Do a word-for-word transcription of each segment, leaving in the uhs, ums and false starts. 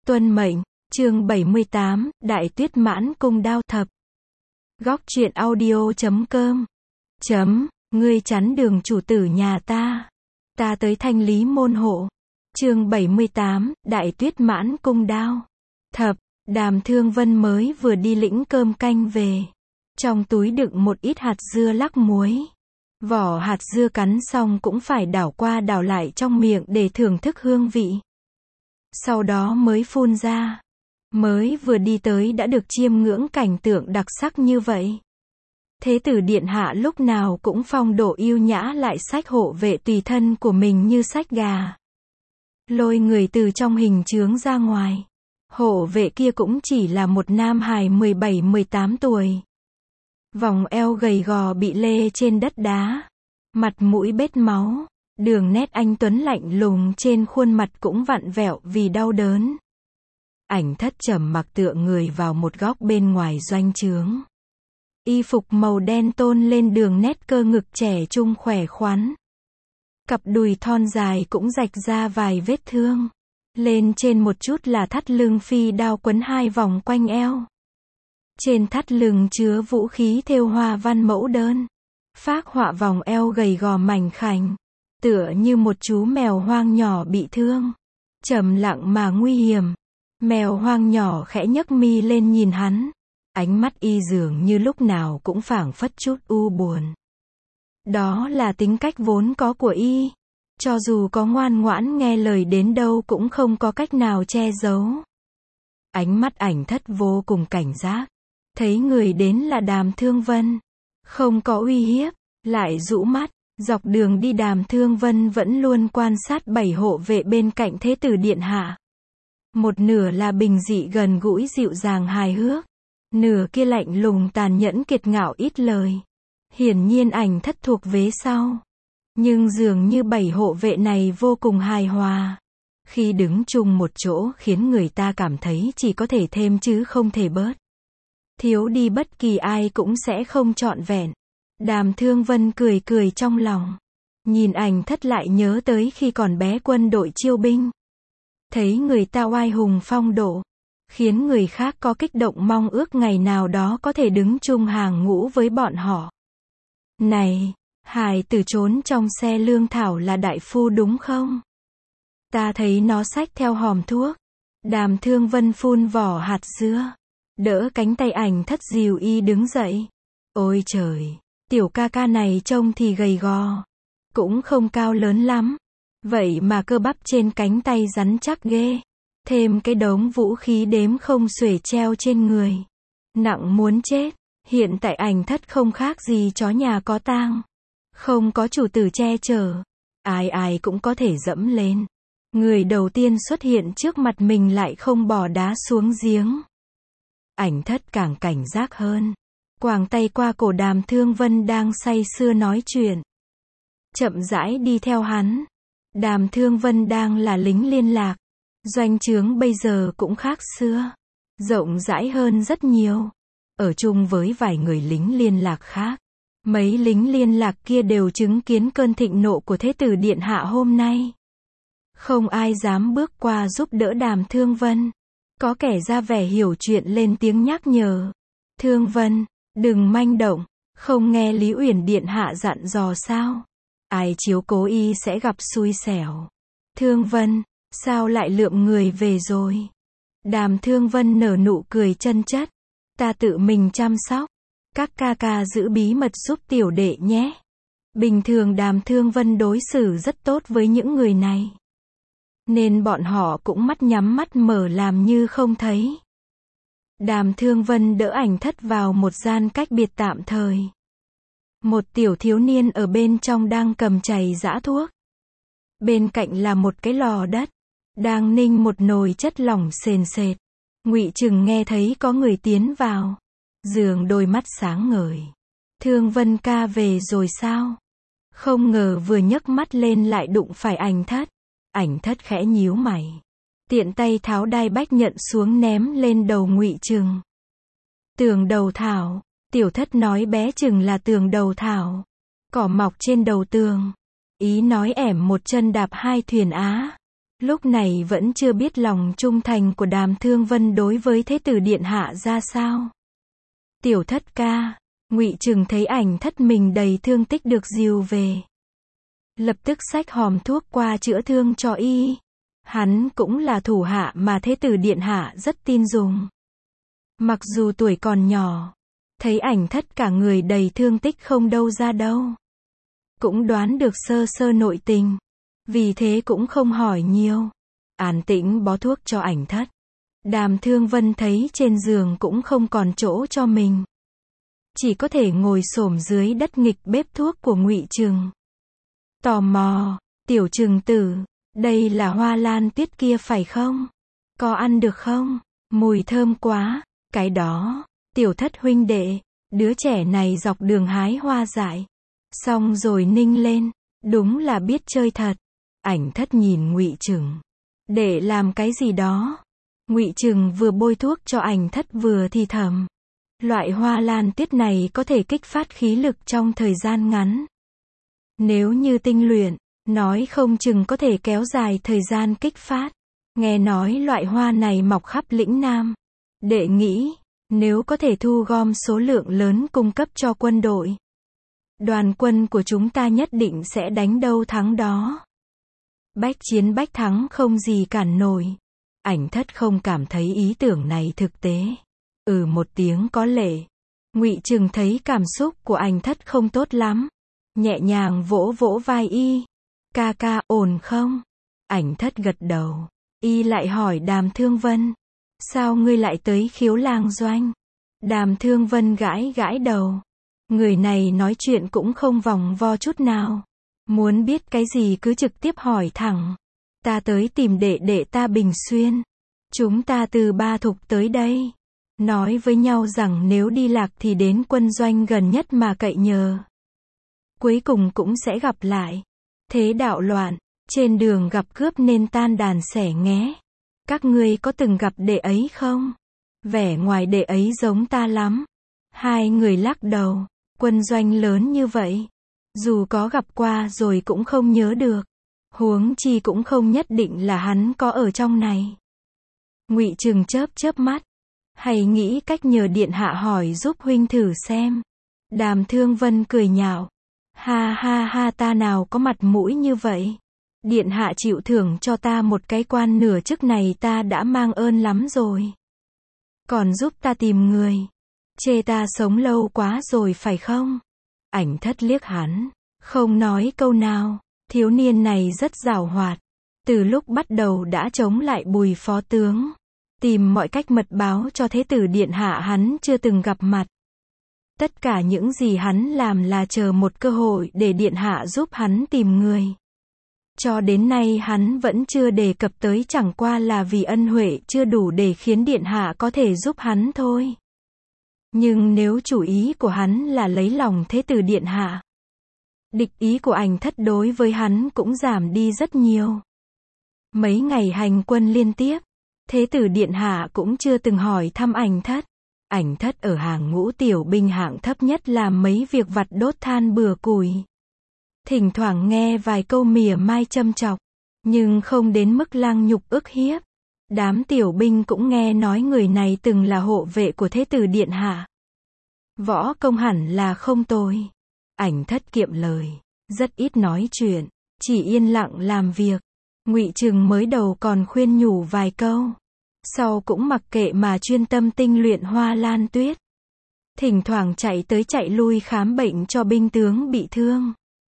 Tuân mệnh, chương bảy mươi tám, Đại Tuyết Mãn Cung đao thập. Góc truyện audio chấm com. Chấm, ngươi chắn đường chủ tử nhà ta. Ta tới thanh lý môn hộ. Chương bảy mươi tám, Đại Tuyết Mãn Cung đao thập. Đàm Thương Vân mới vừa đi lĩnh cơm canh về. Trong túi đựng một ít hạt dưa lắc muối. Vỏ hạt dưa cắn xong cũng phải đảo qua đảo lại trong miệng để thưởng thức hương vị. Sau đó mới phun ra. Mới vừa đi tới đã được chiêm ngưỡng cảnh tượng đặc sắc như vậy. Thế tử điện hạ lúc nào cũng phong độ yêu nhã lại xách hộ vệ tùy thân của mình như xách gà. Lôi người từ trong hình chướng ra ngoài. Hộ vệ kia cũng chỉ là một nam hài mười bảy mười tám tuổi. Vòng eo gầy gò bị lê trên đất đá. Mặt mũi bết máu. Đường nét anh tuấn lạnh lùng trên khuôn mặt cũng vặn vẹo vì đau đớn. Ảnh Thất trầm mặc tựa người vào một góc bên ngoài doanh trướng. Y phục màu đen tôn lên đường nét cơ ngực trẻ trung khỏe khoắn. Cặp đùi thon dài cũng rạch ra vài vết thương. Lên trên một chút là thắt lưng phi đao quấn hai vòng quanh eo. Trên thắt lưng chứa vũ khí thêu hoa văn mẫu đơn. Phác họa vòng eo gầy gò mảnh khảnh. Tựa như một chú mèo hoang nhỏ bị thương. Trầm lặng mà nguy hiểm. Mèo hoang nhỏ khẽ nhấc mi lên nhìn hắn. Ánh mắt y dường như lúc nào cũng phảng phất chút u buồn. Đó là tính cách vốn có của y. Cho dù có ngoan ngoãn nghe lời đến đâu cũng không có cách nào che giấu. Ánh mắt Ảnh Thất vô cùng cảnh giác. Thấy người đến là Đàm Thương Vân. Không có uy hiếp, lại rũ mắt. Dọc đường đi Đàm Thương Vân vẫn luôn quan sát bảy hộ vệ bên cạnh thế tử điện hạ. Một nửa là bình dị gần gũi dịu dàng hài hước. Nửa kia lạnh lùng tàn nhẫn kiệt ngạo ít lời. Hiển nhiên Ảnh Thất thuộc vế sau. Nhưng dường như bảy hộ vệ này vô cùng hài hòa. Khi đứng chung một chỗ khiến người ta cảm thấy chỉ có thể thêm chứ không thể bớt. Thiếu đi bất kỳ ai cũng sẽ không trọn vẹn. Đàm Thương Vân cười cười trong lòng. Nhìn Ảnh Thất lại nhớ tới khi còn bé quân đội chiêu binh. Thấy người ta oai hùng phong độ. Khiến người khác có kích động mong ước ngày nào đó có thể đứng chung hàng ngũ với bọn họ. Này, hài tử trốn trong xe lương thảo là đại phu đúng không? Ta thấy nó xách theo hòm thuốc. Đàm Thương Vân phun vỏ hạt dưa. Đỡ cánh tay Ảnh Thất dìu y đứng dậy. Ôi trời, tiểu ca ca này trông thì gầy gò. Cũng không cao lớn lắm. Vậy mà cơ bắp trên cánh tay rắn chắc ghê. Thêm cái đống vũ khí đếm không xuể treo trên người. Nặng muốn chết. Hiện tại Ảnh Thất không khác gì chó nhà có tang. Không có chủ tử che chở. Ai ai cũng có thể dẫm lên. Người đầu tiên xuất hiện trước mặt mình lại không bỏ đá xuống giếng. Ảnh Thất càng cảnh giác hơn. Quàng tay qua cổ Đàm Thương Vân đang say sưa nói chuyện. Chậm rãi đi theo hắn. Đàm Thương Vân đang là lính liên lạc. Doanh trướng bây giờ cũng khác xưa. Rộng rãi hơn rất nhiều. Ở chung với vài người lính liên lạc khác. Mấy lính liên lạc kia đều chứng kiến cơn thịnh nộ của thế tử điện hạ hôm nay. Không ai dám bước qua giúp đỡ Đàm Thương Vân. Có kẻ ra vẻ hiểu chuyện lên tiếng nhắc nhở. Thương Vân, đừng manh động. Không nghe Lý Uyển điện hạ dặn dò sao? Ai chiếu cố y sẽ gặp xui xẻo. Thương Vân, sao lại lượm người về rồi? Đàm Thương Vân nở nụ cười chân chất. Ta tự mình chăm sóc. Các ca ca giữ bí mật giúp tiểu đệ nhé. Bình thường Đàm Thương Vân đối xử rất tốt với những người này. Nên bọn họ cũng mắt nhắm mắt mở làm như không thấy. Đàm Thương Vân đỡ Ảnh Thất vào một gian cách biệt tạm thời. Một tiểu thiếu niên ở bên trong đang cầm chày giã thuốc. Bên cạnh là một cái lò đất. Đang ninh một nồi chất lỏng sền sệt. Ngụy Trừng nghe thấy có người tiến vào. Dường đôi mắt sáng ngời. Thương Vân ca về rồi sao? Không ngờ vừa nhấc mắt lên lại đụng phải Ảnh Thất. Ảnh Thất khẽ nhíu mày. Tiện tay tháo đai bách nhận xuống ném lên đầu Ngụy Trừng. Tường đầu thảo. Tiểu Thất nói bé Trừng là tường đầu thảo. Cỏ mọc trên đầu tường. Ý nói ẻm một chân đạp hai thuyền á. Lúc này vẫn chưa biết lòng trung thành của Đàm Thương Vân đối với Thế tử điện hạ ra sao. Tiểu thất ca, Ngụy Trừng thấy ảnh thất mình đầy thương tích được dìu về. Lập tức xách hòm thuốc qua chữa thương cho y. Hắn cũng là thủ hạ mà Thế tử điện hạ rất tin dùng. Mặc dù tuổi còn nhỏ, thấy ảnh thất cả người đầy thương tích không đâu ra đâu. Cũng đoán được sơ sơ nội tình. Vì thế cũng không hỏi nhiều. An tĩnh bó thuốc cho ảnh thất. Đàm Thương Vân thấy trên giường cũng không còn chỗ cho mình. Chỉ có thể ngồi xổm dưới đất nghịch bếp thuốc của Ngụy Trừng. Tò mò, tiểu Trừng tử, đây là hoa lan tuyết kia phải không? Có ăn được không? Mùi thơm quá, cái đó, tiểu thất huynh đệ, đứa trẻ này dọc đường hái hoa dại. Xong rồi ninh lên, đúng là biết chơi thật. Ảnh thất nhìn Ngụy Trừng. Để làm cái gì đó? Ngụy Trừng vừa bôi thuốc cho ảnh thất vừa thì thầm. Loại hoa lan tuyết này có thể kích phát khí lực trong thời gian ngắn. Nếu như tinh luyện, nói không chừng có thể kéo dài thời gian kích phát. Nghe nói loại hoa này mọc khắp lĩnh Nam. Đệ nghĩ, nếu có thể thu gom số lượng lớn cung cấp cho quân đội, đoàn quân của chúng ta nhất định sẽ đánh đâu thắng đó. Bách chiến bách thắng không gì cản nổi. Ảnh thất không cảm thấy ý tưởng này thực tế. Ừ một tiếng có lệ. Ngụy Trừng thấy cảm xúc của ảnh thất không tốt lắm. Nhẹ nhàng vỗ vỗ vai y. Ca ca, ổn không? Ảnh thất gật đầu. Y lại hỏi Đàm Thương Vân. Sao ngươi lại tới Khiếu Làng Doanh? Đàm Thương Vân gãi gãi đầu. Người này nói chuyện cũng không vòng vo chút nào. Muốn biết cái gì cứ trực tiếp hỏi thẳng. Ta tới tìm đệ đệ ta Bình Xuyên. Chúng ta từ Ba Thục tới đây. Nói với nhau rằng nếu đi lạc thì đến quân doanh gần nhất mà cậy nhờ. Cuối cùng cũng sẽ gặp lại. Thế đạo loạn, trên đường gặp cướp nên tan đàn xẻ nghé. Các ngươi có từng gặp đệ ấy không? Vẻ ngoài đệ ấy giống ta lắm. Hai người lắc đầu. Quân doanh lớn như vậy. Dù có gặp qua rồi cũng không nhớ được. Huống chi cũng không nhất định là hắn có ở trong này. Ngụy Trừng chớp chớp mắt. Hay nghĩ cách nhờ điện hạ hỏi giúp huynh thử xem. Đàm Thương Vân cười nhạo. Ha ha ha, ta nào có mặt mũi như vậy. Điện hạ chịu thưởng cho ta một cái quan nửa chức này ta đã mang ơn lắm rồi. Còn giúp ta tìm người. Chê ta sống lâu quá rồi phải không? Ảnh thất liếc hắn. Không nói câu nào. Thiếu niên này rất giàu hoạt. Từ lúc bắt đầu đã chống lại Bùi phó tướng. Tìm mọi cách mật báo cho Thế tử điện hạ hắn chưa từng gặp mặt. Tất cả những gì hắn làm là chờ một cơ hội để điện hạ giúp hắn tìm người. Cho đến nay hắn vẫn chưa đề cập tới, chẳng qua là vì ân huệ chưa đủ để khiến điện hạ có thể giúp hắn thôi. Nhưng nếu chủ ý của hắn là lấy lòng Thế tử điện hạ, địch ý của ảnh thất đối với hắn cũng giảm đi rất nhiều. Mấy ngày hành quân liên tiếp, Thế tử điện hạ cũng chưa từng hỏi thăm ảnh thất. Ảnh thất ở hàng ngũ tiểu binh hạng thấp nhất làm mấy việc vặt đốt than bừa củi. Thỉnh thoảng nghe vài câu mỉa mai châm chọc, nhưng không đến mức lăng nhục ức hiếp. Đám tiểu binh cũng nghe nói người này từng là hộ vệ của Thế tử điện hạ. Võ công hẳn là không tồi. Ảnh thất kiệm lời, rất ít nói chuyện, chỉ yên lặng làm việc. Ngụy Trừng mới đầu còn khuyên nhủ vài câu, sau cũng mặc kệ mà chuyên tâm tinh luyện hoa lan tuyết. Thỉnh thoảng chạy tới chạy lui khám bệnh cho binh tướng bị thương.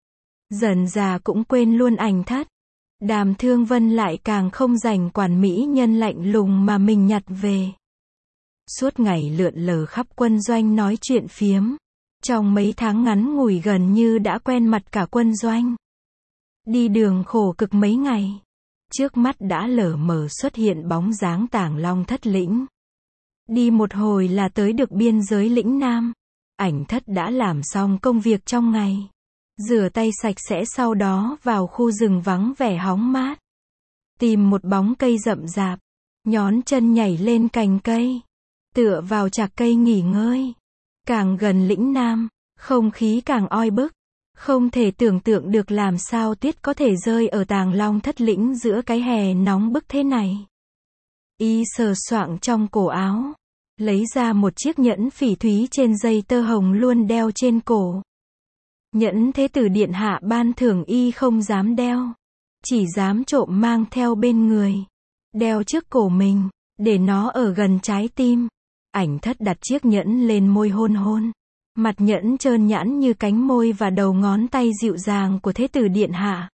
Dần già cũng quên luôn ảnh thất. Đàm Thương Vân lại càng không rảnh quản mỹ nhân lạnh lùng mà mình nhặt về. Suốt ngày lượn lờ khắp quân doanh nói chuyện phiếm. Trong mấy tháng ngắn ngủi gần như đã quen mặt cả quân doanh. Đi đường khổ cực mấy ngày. Trước mắt đã lờ mờ xuất hiện bóng dáng Tàng Long thất lĩnh. Đi một hồi là tới được biên giới lĩnh Nam. Ảnh thất đã làm xong công việc trong ngày. Rửa tay sạch sẽ sau đó vào khu rừng vắng vẻ hóng mát. Tìm một bóng cây rậm rạp. Nhón chân nhảy lên cành cây. Tựa vào chạc cây nghỉ ngơi. Càng gần lĩnh Nam, không khí càng oi bức. Không thể tưởng tượng được làm sao tuyết có thể rơi ở Tàng Long Thất Lĩnh giữa cái hè nóng bức thế này. Y sờ soạng trong cổ áo, lấy ra một chiếc nhẫn phỉ thúy trên dây tơ hồng luôn đeo trên cổ. Nhẫn thế tử điện hạ ban thưởng y không dám đeo, chỉ dám trộm mang theo bên người, đeo trước cổ mình, để nó ở gần trái tim. Ảnh Thất đặt chiếc nhẫn lên môi hôn hôn. Mặt nhẫn trơn nhẵn như cánh môi và đầu ngón tay dịu dàng của thế tử điện hạ.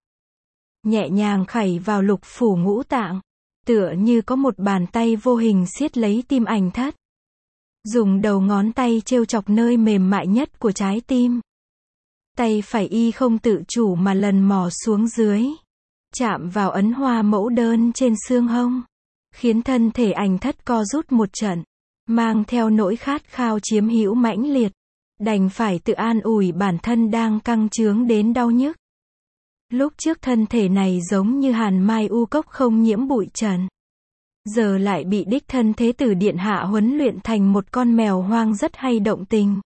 Nhẹ nhàng khẩy vào lục phủ ngũ tạng, tựa như có một bàn tay vô hình siết lấy tim Ảnh Thất. Dùng đầu ngón tay trêu chọc nơi mềm mại nhất của trái tim. Tay phải y không tự chủ mà lần mò xuống dưới, chạm vào ấn hoa mẫu đơn trên xương hông, khiến thân thể Ảnh Thất co rút một trận, mang theo nỗi khát khao chiếm hữu mãnh liệt, đành phải tự an ủi bản thân đang căng chướng đến đau nhức. Lúc trước thân thể này giống như hàn mai u cốc không nhiễm bụi trần, giờ lại bị đích thân thế tử điện hạ huấn luyện thành một con mèo hoang rất hay động tình.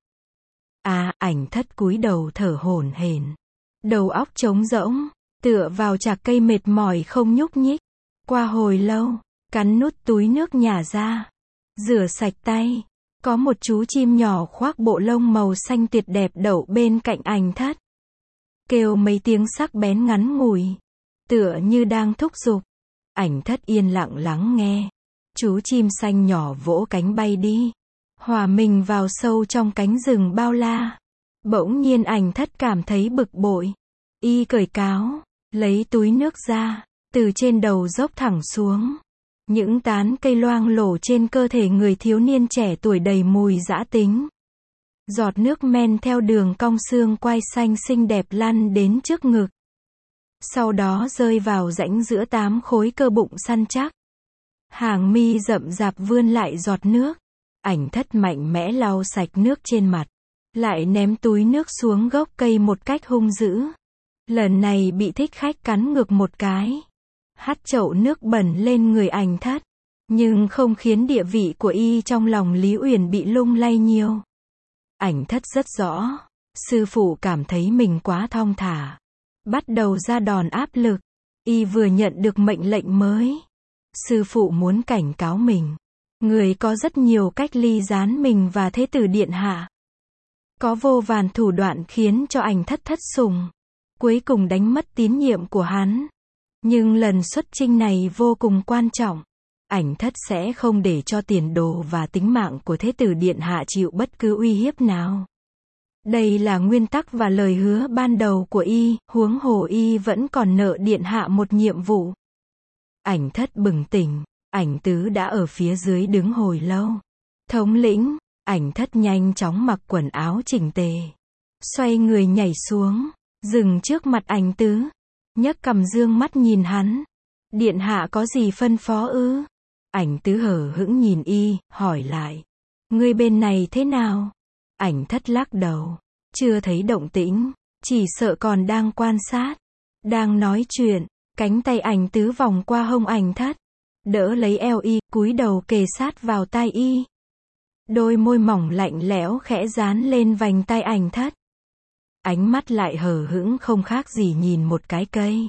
À, Ảnh Thất cúi đầu thở hổn hển, đầu óc trống rỗng, tựa vào chạc cây mệt mỏi không nhúc nhích. Qua hồi lâu, cắn nút túi nước nhả ra, rửa sạch tay. Có một chú chim nhỏ khoác bộ lông màu xanh tuyệt đẹp đậu bên cạnh Ảnh Thất. Kêu mấy tiếng sắc bén ngắn ngủi, tựa như đang thúc giục. Ảnh Thất yên lặng lắng nghe. Chú chim xanh nhỏ vỗ cánh bay đi, hòa mình vào sâu trong cánh rừng bao la. Bỗng nhiên Ảnh Thất cảm thấy bực bội. Y cởi cáo, lấy túi nước ra, từ trên đầu dốc thẳng xuống. Những tán cây loang lổ trên cơ thể người thiếu niên trẻ tuổi đầy mùi dã tính. Giọt nước men theo đường cong xương quai xanh xinh đẹp lăn đến trước ngực. Sau đó rơi vào rãnh giữa tám khối cơ bụng săn chắc. Hàng mi rậm rạp vươn lại giọt nước. Ảnh Thất mạnh mẽ lau sạch nước trên mặt, lại ném túi nước xuống gốc cây một cách hung dữ. Lần này bị thích khách cắn ngược một cái, hắt chậu nước bẩn lên người Ảnh Thất, nhưng không khiến địa vị của y trong lòng Lý Uyển bị lung lay nhiều. Ảnh Thất rất rõ, sư phụ cảm thấy mình quá thong thả, bắt đầu ra đòn áp lực. Y vừa nhận được mệnh lệnh mới, sư phụ muốn cảnh cáo mình, người có rất nhiều cách ly gián mình và thế tử điện hạ. Có vô vàn thủ đoạn khiến cho Ảnh Thất thất sủng, cuối cùng đánh mất tín nhiệm của hắn. Nhưng lần xuất chinh này vô cùng quan trọng. Ảnh Thất sẽ không để cho tiền đồ và tính mạng của thế tử điện hạ chịu bất cứ uy hiếp nào. Đây là nguyên tắc và lời hứa ban đầu của y, huống hồ y vẫn còn nợ điện hạ một nhiệm vụ. Ảnh Thất bừng tỉnh, Ảnh Tứ đã ở phía dưới đứng hồi lâu. Thống lĩnh, Ảnh Thất nhanh chóng mặc quần áo chỉnh tề, xoay người nhảy xuống, dừng trước mặt Ảnh Tứ, nhấc cằm dương mắt nhìn hắn. Điện hạ có gì phân phó ư? Ảnh Tứ hờ hững nhìn y, hỏi lại. Ngươi bên này thế nào? Ảnh Thất lắc đầu. Chưa thấy động tĩnh, chỉ sợ còn đang quan sát. Đang nói chuyện, cánh tay Ảnh Tứ vòng qua hông Ảnh Thất, đỡ lấy eo y, cúi đầu kề sát vào tai y. Đôi môi mỏng lạnh lẽo khẽ dán lên vành tai Ảnh Thất. Ánh mắt lại hờ hững không khác gì nhìn một cái cây.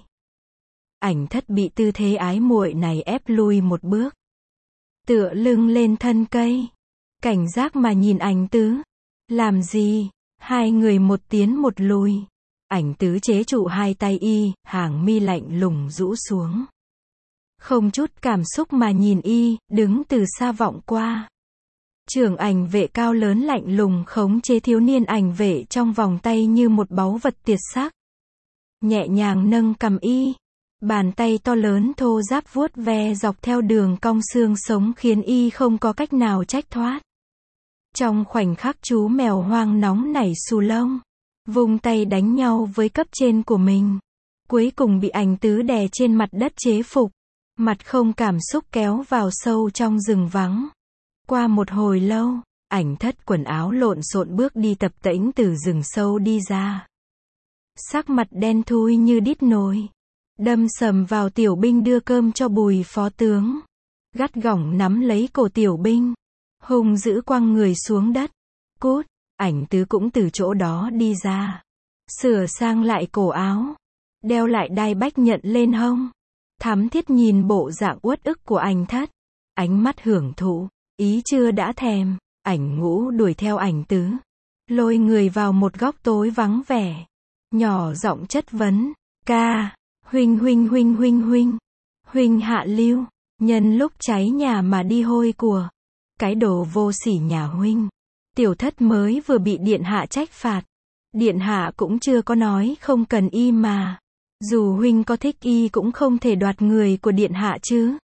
Ảnh Thất bị tư thế ái muội này ép lui một bước, tựa lưng lên thân cây, cảnh giác mà nhìn Ảnh Tứ. Làm gì? Hai người một tiến một lùi. Ảnh Tứ chế trụ hai tay y, hàng mi lạnh lùng rũ xuống, không chút cảm xúc mà nhìn y, đứng từ xa vọng qua. Trưởng ảnh vệ cao lớn lạnh lùng khống chế thiếu niên ảnh vệ trong vòng tay như một báu vật tuyệt sắc. Nhẹ nhàng nâng cằm y, bàn tay to lớn thô ráp vuốt ve dọc theo đường cong xương sống khiến y không có cách nào trách thoát. Trong khoảnh khắc chú mèo hoang nóng nảy xù lông, vung tay đánh nhau với cấp trên của mình, cuối cùng bị Ảnh Tứ đè trên mặt đất chế phục, mặt không cảm xúc kéo vào sâu trong rừng vắng. Qua một hồi lâu, Ảnh Thất quần áo lộn xộn bước đi tập tễnh từ rừng sâu đi ra. Sắc mặt đen thui như đít nồi, đâm sầm vào tiểu binh đưa cơm cho Bùi phó tướng, gắt gỏng nắm lấy cổ tiểu binh, hung dữ quăng người xuống đất. Cút! Ảnh Tứ cũng từ chỗ đó đi ra, sửa sang lại cổ áo, đeo lại đai bách nhận lên hông. Thắm Thiết nhìn bộ dạng uất ức của Ảnh Thất, ánh mắt hưởng thụ, ý chưa đã thèm. Ảnh Ngũ đuổi theo Ảnh Tứ, lôi người vào một góc tối vắng vẻ, nhỏ giọng chất vấn, ca, huynh huynh huynh huynh huynh, huynh hạ lưu, nhân lúc cháy nhà mà đi hôi của, cái đồ vô sỉ nhà huynh. Tiểu Thất mới vừa bị điện hạ trách phạt, điện hạ cũng chưa có nói không cần y mà, dù huynh có thích y cũng không thể đoạt người của điện hạ chứ.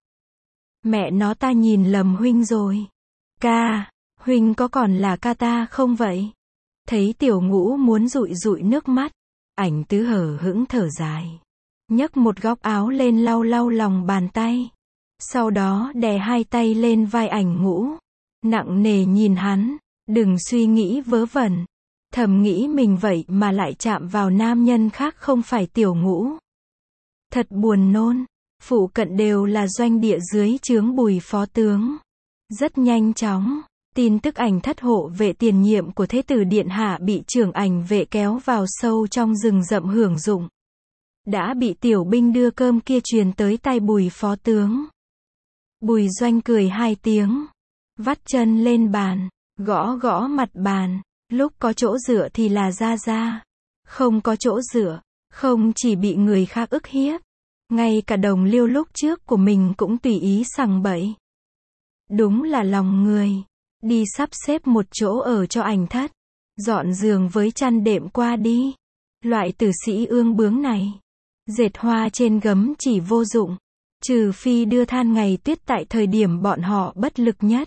Mẹ nó, ta nhìn lầm huynh rồi. Ca, huynh có còn là ca ta không vậy? Thấy Tiểu Ngũ muốn dụi dụi nước mắt, Ảnh Tứ hở hững thở dài, nhấc một góc áo lên lau lau lòng bàn tay, sau đó đè hai tay lên vai Ảnh Ngũ, nặng nề nhìn hắn, đừng suy nghĩ vớ vẩn, thầm nghĩ mình vậy mà lại chạm vào nam nhân khác không phải Tiểu Ngũ. Thật buồn nôn. Phụ cận đều là doanh địa dưới trướng Bùi phó tướng. Rất nhanh chóng, tin tức Ảnh Thất hộ vệ tiền nhiệm của Thế tử điện hạ bị trưởng ảnh vệ kéo vào sâu trong rừng rậm hưởng dụng, đã bị tiểu binh đưa cơm kia truyền tới tay Bùi phó tướng. Bùi Doanh cười hai tiếng, vắt chân lên bàn, gõ gõ mặt bàn, lúc có chỗ dựa thì là ra ra, không có chỗ dựa, không chỉ bị người khác ức hiếp, ngay cả đồng liêu lúc trước của mình cũng tùy ý sằng bậy. Đúng là lòng người. Đi sắp xếp một chỗ ở cho Ảnh Thất, dọn giường với chăn đệm qua đi. Loại tử sĩ ương bướng này, dệt hoa trên gấm chỉ vô dụng, trừ phi đưa than ngày tuyết tại thời điểm bọn họ bất lực nhất,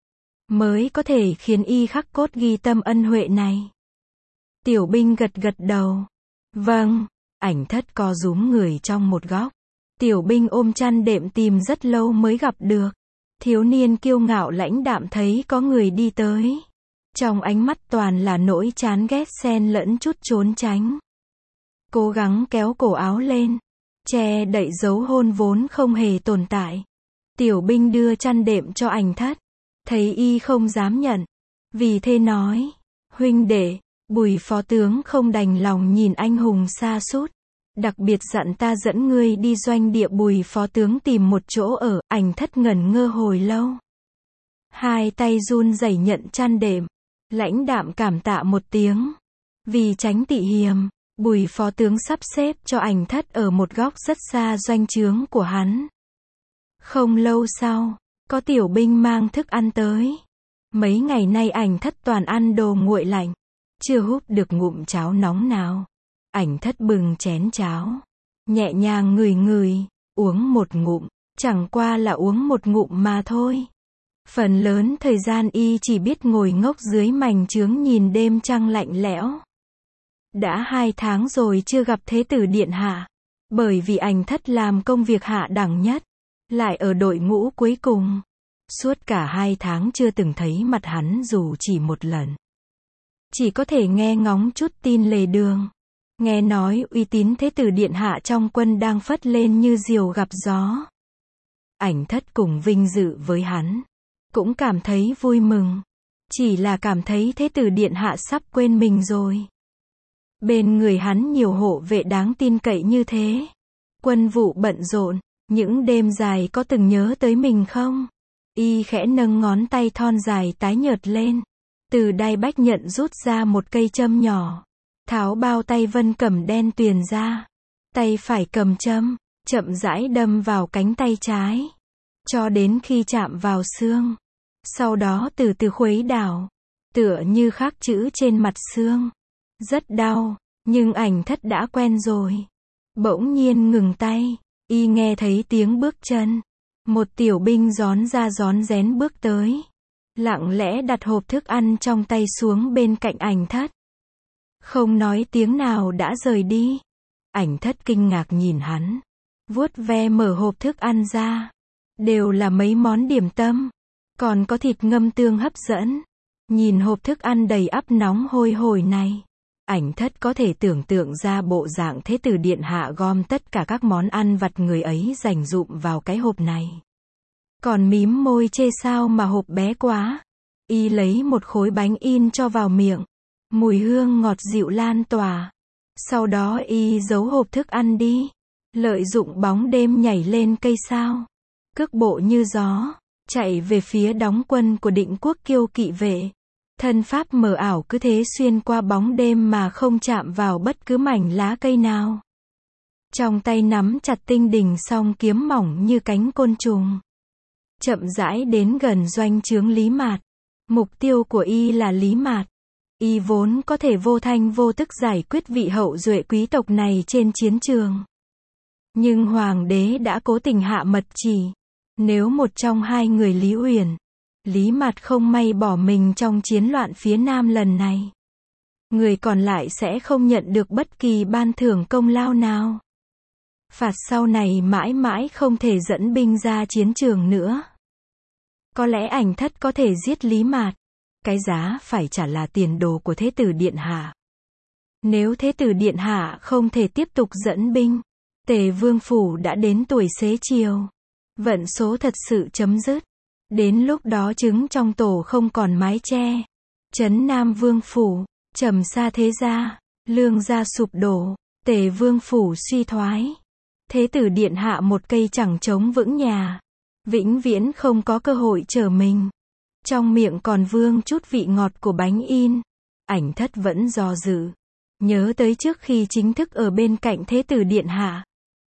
mới có thể khiến y khắc cốt ghi tâm ân huệ này. Tiểu binh gật gật đầu. Vâng. Ảnh Thất co rúm người trong một góc. Tiểu binh ôm chăn đệm tìm rất lâu mới gặp được. Thiếu niên kiêu ngạo lãnh đạm thấy có người đi tới, trong ánh mắt toàn là nỗi chán ghét xen lẫn chút trốn tránh. Cố gắng kéo cổ áo lên, che đậy dấu hôn vốn không hề tồn tại. Tiểu binh đưa chăn đệm cho Ảnh Thất, thấy y không dám nhận, vì thế nói, huynh đệ, Bùi phó tướng không đành lòng nhìn anh hùng sa sút, đặc biệt dặn ta dẫn ngươi đi doanh địa Bùi phó tướng tìm một chỗ ở. Ảnh Thất ngẩn ngơ hồi lâu, hai tay run rẩy nhận chăn đệm, lãnh đạm cảm tạ một tiếng. Vì tránh tị hiềm, Bùi phó tướng sắp xếp cho Ảnh Thất ở một góc rất xa doanh trướng của hắn. Không lâu sau, có tiểu binh mang thức ăn tới. Mấy ngày nay Ảnh Thất toàn ăn đồ nguội lạnh, chưa húp được ngụm cháo nóng nào. Ảnh Thất bưng chén cháo, nhẹ nhàng ngửi ngửi, uống một ngụm, chẳng qua là uống một ngụm mà thôi. Phần lớn thời gian y chỉ biết ngồi ngốc dưới mành chướng nhìn đêm trăng lạnh lẽo. Đã hai tháng rồi chưa gặp Thế tử điện hạ, bởi vì Ảnh Thất làm công việc hạ đẳng nhất, lại ở đội ngũ cuối cùng. Suốt cả hai tháng chưa từng thấy mặt hắn dù chỉ một lần. Chỉ có thể nghe ngóng chút tin lề đường. Nghe nói uy tín Thế tử điện hạ trong quân đang phất lên như diều gặp gió. Ảnh Thất cùng vinh dự với hắn, cũng cảm thấy vui mừng. Chỉ là cảm thấy Thế tử điện hạ sắp quên mình rồi. Bên người hắn nhiều hộ vệ đáng tin cậy như thế. Quân vụ bận rộn, những đêm dài có từng nhớ tới mình không? Y khẽ nâng ngón tay thon dài tái nhợt lên. Từ đai bách nhận rút ra một cây châm nhỏ. Tháo bao tay vân cẩm đen tuyền ra. Tay phải cầm châm, chậm rãi đâm vào cánh tay trái, cho đến khi chạm vào xương. Sau đó từ từ khuấy đảo, tựa như khắc chữ trên mặt xương. Rất đau, nhưng Ảnh Thất đã quen rồi. Bỗng nhiên ngừng tay, y nghe thấy tiếng bước chân. Một tiểu binh rón ra rón rén bước tới, lặng lẽ đặt hộp thức ăn trong tay xuống bên cạnh Ảnh Thất. Không nói tiếng nào đã rời đi. Ảnh Thất kinh ngạc nhìn hắn, vuốt ve mở hộp thức ăn ra. Đều là mấy món điểm tâm, còn có thịt ngâm tương hấp dẫn. Nhìn hộp thức ăn đầy ắp nóng hôi hổi này, Ảnh Thất có thể tưởng tượng ra bộ dạng Thế tử điện hạ gom tất cả các món ăn vặt người ấy dành dụm vào cái hộp này. Còn mím môi chê sao mà hộp bé quá. Y lấy một khối bánh in cho vào miệng. Mùi hương ngọt dịu lan tỏa. Sau đó y giấu hộp thức ăn đi. Lợi dụng bóng đêm nhảy lên cây sao. Cước bộ như gió. Chạy về phía đóng quân của Định Quốc Kiêu kỵ vệ. Thân pháp mờ ảo cứ thế xuyên qua bóng đêm mà không chạm vào bất cứ mảnh lá cây nào. Trong tay nắm chặt tinh đỉnh song kiếm mỏng như cánh côn trùng. Chậm rãi đến gần doanh trướng Lý Mạt. Mục tiêu của y là Lý Mạt. Y vốn có thể vô thanh vô tức giải quyết vị hậu duệ quý tộc này trên chiến trường. Nhưng hoàng đế đã cố tình hạ mật chỉ. Nếu một trong hai người Lý Uyển, Lý Mạt không may bỏ mình trong chiến loạn phía Nam lần này, người còn lại sẽ không nhận được bất kỳ ban thưởng công lao nào. Phạt sau này mãi mãi không thể dẫn binh ra chiến trường nữa. Có lẽ Ảnh Thất có thể giết Lý Mạt. Cái giá phải trả là tiền đồ của Thế tử Điện Hạ. Nếu Thế tử Điện Hạ không thể tiếp tục dẫn binh, Tề Vương Phủ đã đến tuổi xế chiều. Vận số thật sự chấm dứt. Đến lúc đó trứng trong tổ không còn mái che. Trấn Nam Vương Phủ, trầm xa thế gia, Lương gia sụp đổ, Tề Vương Phủ suy thoái. Thế tử Điện Hạ một cây chẳng chống vững nhà. Vĩnh viễn không có cơ hội trở mình. Trong miệng còn vương chút vị ngọt của bánh in. Ảnh Thất vẫn do dự. Nhớ tới trước khi chính thức ở bên cạnh Thế tử Điện Hạ.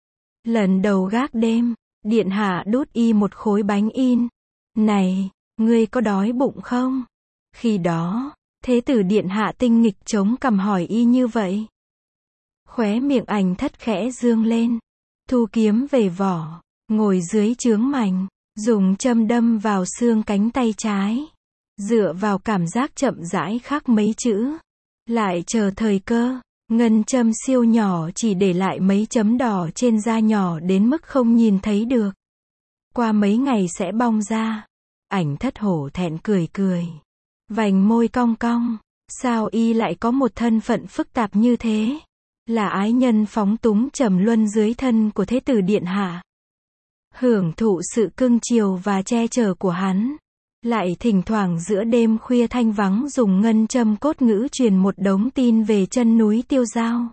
Lần đầu gác đêm, Điện Hạ đút y một khối bánh in. Này, ngươi có đói bụng không? Khi đó, Thế tử Điện Hạ tinh nghịch chống cằm hỏi y như vậy. Khóe miệng Ảnh Thất khẽ dương lên. Thu kiếm về vỏ, ngồi dưới trướng mảnh, dùng châm đâm vào xương cánh tay trái. Dựa vào cảm giác chậm rãi khắc mấy chữ. Lại chờ thời cơ, ngân châm siêu nhỏ chỉ để lại mấy chấm đỏ trên da nhỏ đến mức không nhìn thấy được. Qua mấy ngày sẽ bong ra. Ảnh Thất hổ thẹn cười cười. Vành môi cong cong. Sao y lại có một thân phận phức tạp như thế? Là ái nhân phóng túng trầm luân dưới thân của Thế tử Điện Hạ. Hưởng thụ sự cưng chiều và che chở của hắn. Lại thỉnh thoảng giữa đêm khuya thanh vắng dùng ngân châm cốt ngữ truyền một đống tin về chân núi Tiêu Giao.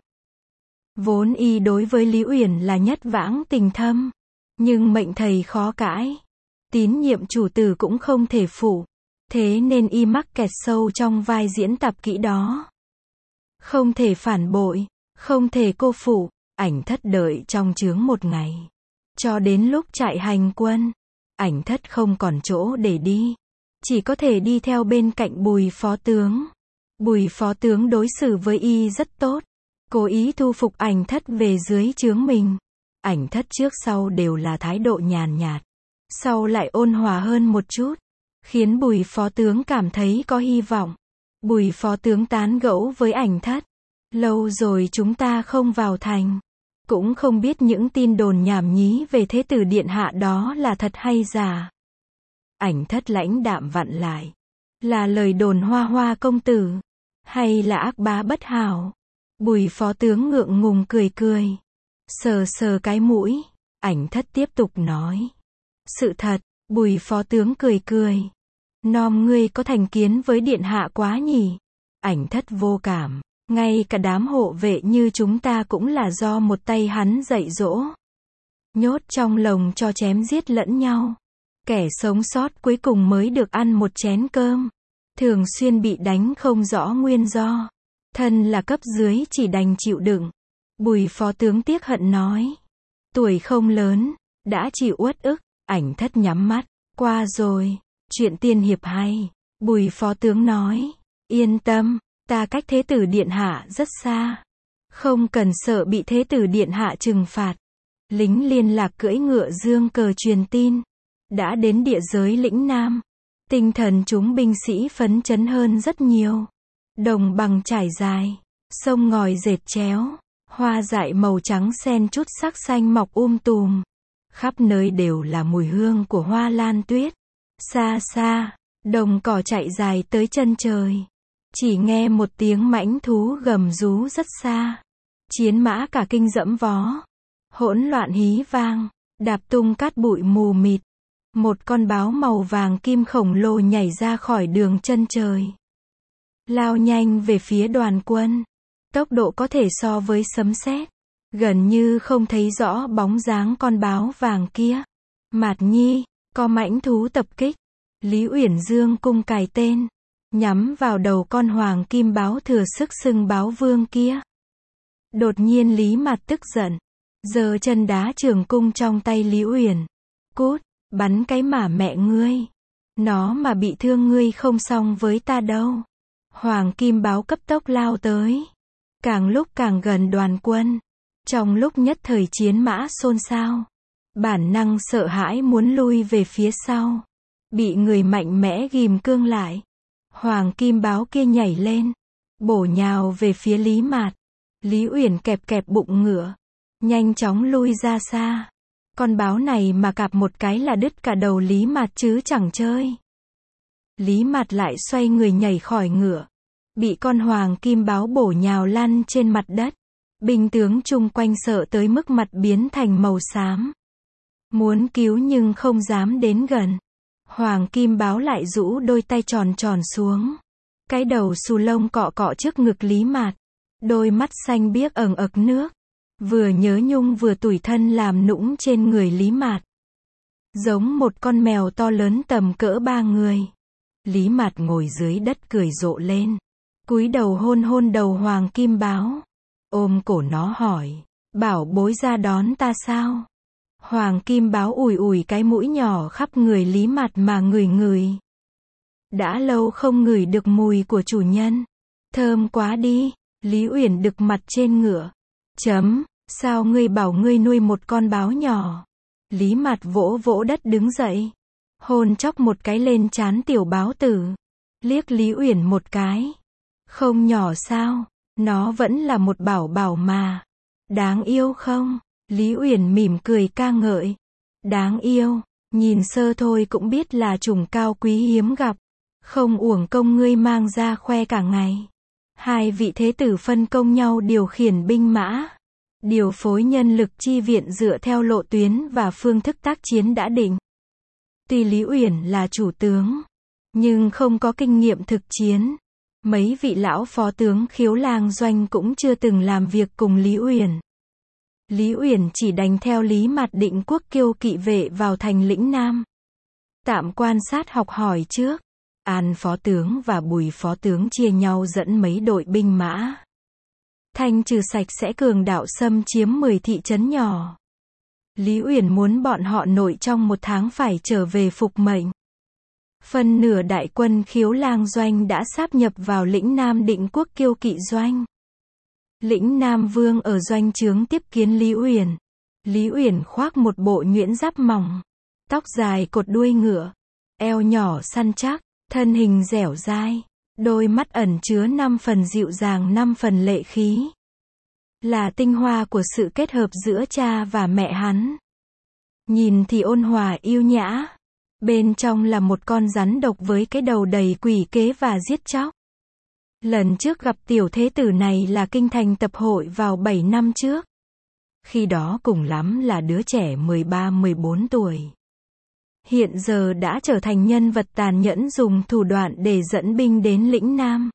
Vốn y đối với Lý Uyển là nhất vãng tình thâm. Nhưng mệnh thầy khó cãi. Tín nhiệm chủ tử cũng không thể phụ. Thế nên y mắc kẹt sâu trong vai diễn tập kỹ đó. Không thể phản bội, không thể cô phụ. Ảnh Thất đợi trong trướng một ngày. Cho đến lúc chạy hành quân, Ảnh Thất không còn chỗ để đi. Chỉ có thể đi theo bên cạnh Bùi phó tướng. Bùi phó tướng đối xử với y rất tốt. Cố ý thu phục Ảnh Thất về dưới trướng mình. Ảnh Thất trước sau đều là thái độ nhàn nhạt. Sau lại ôn hòa hơn một chút. Khiến Bùi phó tướng cảm thấy có hy vọng. Bùi phó tướng tán gẫu với Ảnh Thất. Lâu rồi chúng ta không vào thành. Cũng không biết những tin đồn nhảm nhí về Thế tử Điện Hạ đó là thật hay giả. Ảnh Thất lãnh đạm vặn lại. Là lời đồn hoa hoa công tử. Hay là ác bá bất hảo. Bùi phó tướng ngượng ngùng cười cười. Sờ sờ cái mũi. Ảnh Thất tiếp tục nói. Sự thật. Bùi phó tướng cười cười. Nom ngươi có thành kiến với Điện Hạ quá nhỉ. Ảnh Thất vô cảm. Ngay cả đám hộ vệ như chúng ta cũng là do một tay hắn dạy dỗ. Nhốt trong lồng cho chém giết lẫn nhau. Kẻ sống sót cuối cùng mới được ăn một chén cơm. Thường xuyên bị đánh không rõ nguyên do. Thân là cấp dưới chỉ đành chịu đựng. Bùi phó tướng tiếc hận nói. Tuổi không lớn, đã chịu uất ức. Ảnh Thất nhắm mắt. Qua rồi. Chuyện tiên hiệp hay. Bùi phó tướng nói. Yên tâm. Ta cách Thế tử Điện Hạ rất xa. Không cần sợ bị Thế tử Điện Hạ trừng phạt. Lính liên lạc cưỡi ngựa dương cờ truyền tin. Đã đến địa giới lĩnh Nam. Tinh thần chúng binh sĩ phấn chấn hơn rất nhiều. Đồng bằng trải dài. Sông ngòi dệt chéo. Hoa dại màu trắng xen chút sắc xanh mọc um tùm. Khắp nơi đều là mùi hương của hoa lan tuyết. Xa xa, đồng cỏ chạy dài tới chân trời. Chỉ nghe một tiếng mãnh thú gầm rú rất xa. Chiến mã cả kinh dẫm vó. Hỗn loạn hí vang, đạp tung cát bụi mù mịt. Một con báo màu vàng kim khổng lồ nhảy ra khỏi đường chân trời. Lao nhanh về phía đoàn quân. Tốc độ có thể so với sấm sét. Gần như không thấy rõ bóng dáng con báo vàng kia. Mạt Nhi, có mãnh thú tập kích. Lý Uyển Dương cung cài tên, nhắm vào đầu con hoàng kim báo thừa sức xưng báo vương kia. Đột nhiên Lý Mạt tức giận, giơ chân đá trường cung trong tay Lý Uyển. Cút, bắn cái mà mẹ ngươi. Nó mà bị thương ngươi không xong với ta đâu. Hoàng kim báo cấp tốc lao tới. Càng lúc càng gần đoàn quân. Trong lúc nhất thời chiến mã xôn xao. Bản năng sợ hãi muốn lui về phía sau. Bị người mạnh mẽ ghim cương lại. Hoàng kim báo kia nhảy lên. Bổ nhào về phía Lý Mạt. Lý Uyển kẹp kẹp bụng ngựa. Nhanh chóng lui ra xa. Con báo này mà cạp một cái là đứt cả đầu Lý Mạt chứ chẳng chơi. Lý Mạt lại xoay người nhảy khỏi ngựa. Bị con hoàng kim báo bổ nhào lăn trên mặt đất. Binh tướng chung quanh sợ tới mức mặt biến thành màu xám. Muốn cứu nhưng không dám đến gần. Hoàng kim báo lại rũ đôi tay tròn tròn xuống. Cái đầu xù lông cọ cọ trước ngực Lý Mạt. Đôi mắt xanh biếc ẩn ực nước. Vừa nhớ nhung vừa tủi thân làm nũng trên người Lý Mạt. Giống một con mèo to lớn tầm cỡ ba người. Lý Mạt ngồi dưới đất cười rộ lên. Cúi đầu hôn hôn đầu hoàng kim báo. Ôm cổ nó hỏi. Bảo bối ra đón ta sao? Hoàng kim báo ủi ủi cái mũi nhỏ khắp người Lý Mạt mà ngửi ngửi. Đã lâu không ngửi được mùi của chủ nhân. Thơm quá đi. Lý Uyển đực mặt trên ngựa. Chấm, sao ngươi bảo ngươi nuôi một con báo nhỏ? Lý Mạt vỗ vỗ đất đứng dậy. Hôn chóc một cái lên trán tiểu báo tử. Liếc Lý Uyển một cái. Không nhỏ sao? Nó vẫn là một bảo bảo mà. Đáng yêu không? Lý Uyển mỉm cười ca ngợi. Đáng yêu, nhìn sơ thôi cũng biết là chủng cao quý hiếm gặp. Không uổng công ngươi mang ra khoe cả ngày. Hai vị thế tử phân công nhau điều khiển binh mã. Điều phối nhân lực chi viện dựa theo lộ tuyến và phương thức tác chiến đã định. Tuy Lý Uyển là chủ tướng, nhưng không có kinh nghiệm thực chiến. Mấy vị lão phó tướng khiếu lang doanh cũng chưa từng làm việc cùng Lý Uyển. Lý Uyển chỉ đành theo Lý Mạt định quốc kiêu kỵ vệ vào thành lĩnh Nam. Tạm quan sát học hỏi trước. An phó tướng và Bùi phó tướng chia nhau dẫn mấy đội binh mã. Thanh trừ sạch sẽ cường đạo xâm chiếm mười thị trấn nhỏ. Lý Uyển muốn bọn họ nội trong một tháng phải trở về phục mệnh. Phần nửa đại quân khiếu lang doanh đã sáp nhập vào lĩnh Nam định quốc kiêu kỵ doanh. Lĩnh Nam Vương ở doanh trướng tiếp kiến Lý Uyển. Lý Uyển khoác một bộ nhuyễn giáp mỏng. Tóc dài cột đuôi ngựa. Eo nhỏ săn chắc. Thân hình dẻo dai. Đôi mắt ẩn chứa năm phần dịu dàng năm phần lệ khí. Là tinh hoa của sự kết hợp giữa cha và mẹ hắn. Nhìn thì ôn hòa yêu nhã. Bên trong là một con rắn độc với cái đầu đầy quỷ kế và giết chóc. Lần trước gặp tiểu thế tử này là kinh thành tập hội vào bảy năm trước. Khi đó cùng lắm là đứa trẻ mười ba mười bốn tuổi. Hiện giờ đã trở thành nhân vật tàn nhẫn dùng thủ đoạn để dẫn binh đến lĩnh Nam.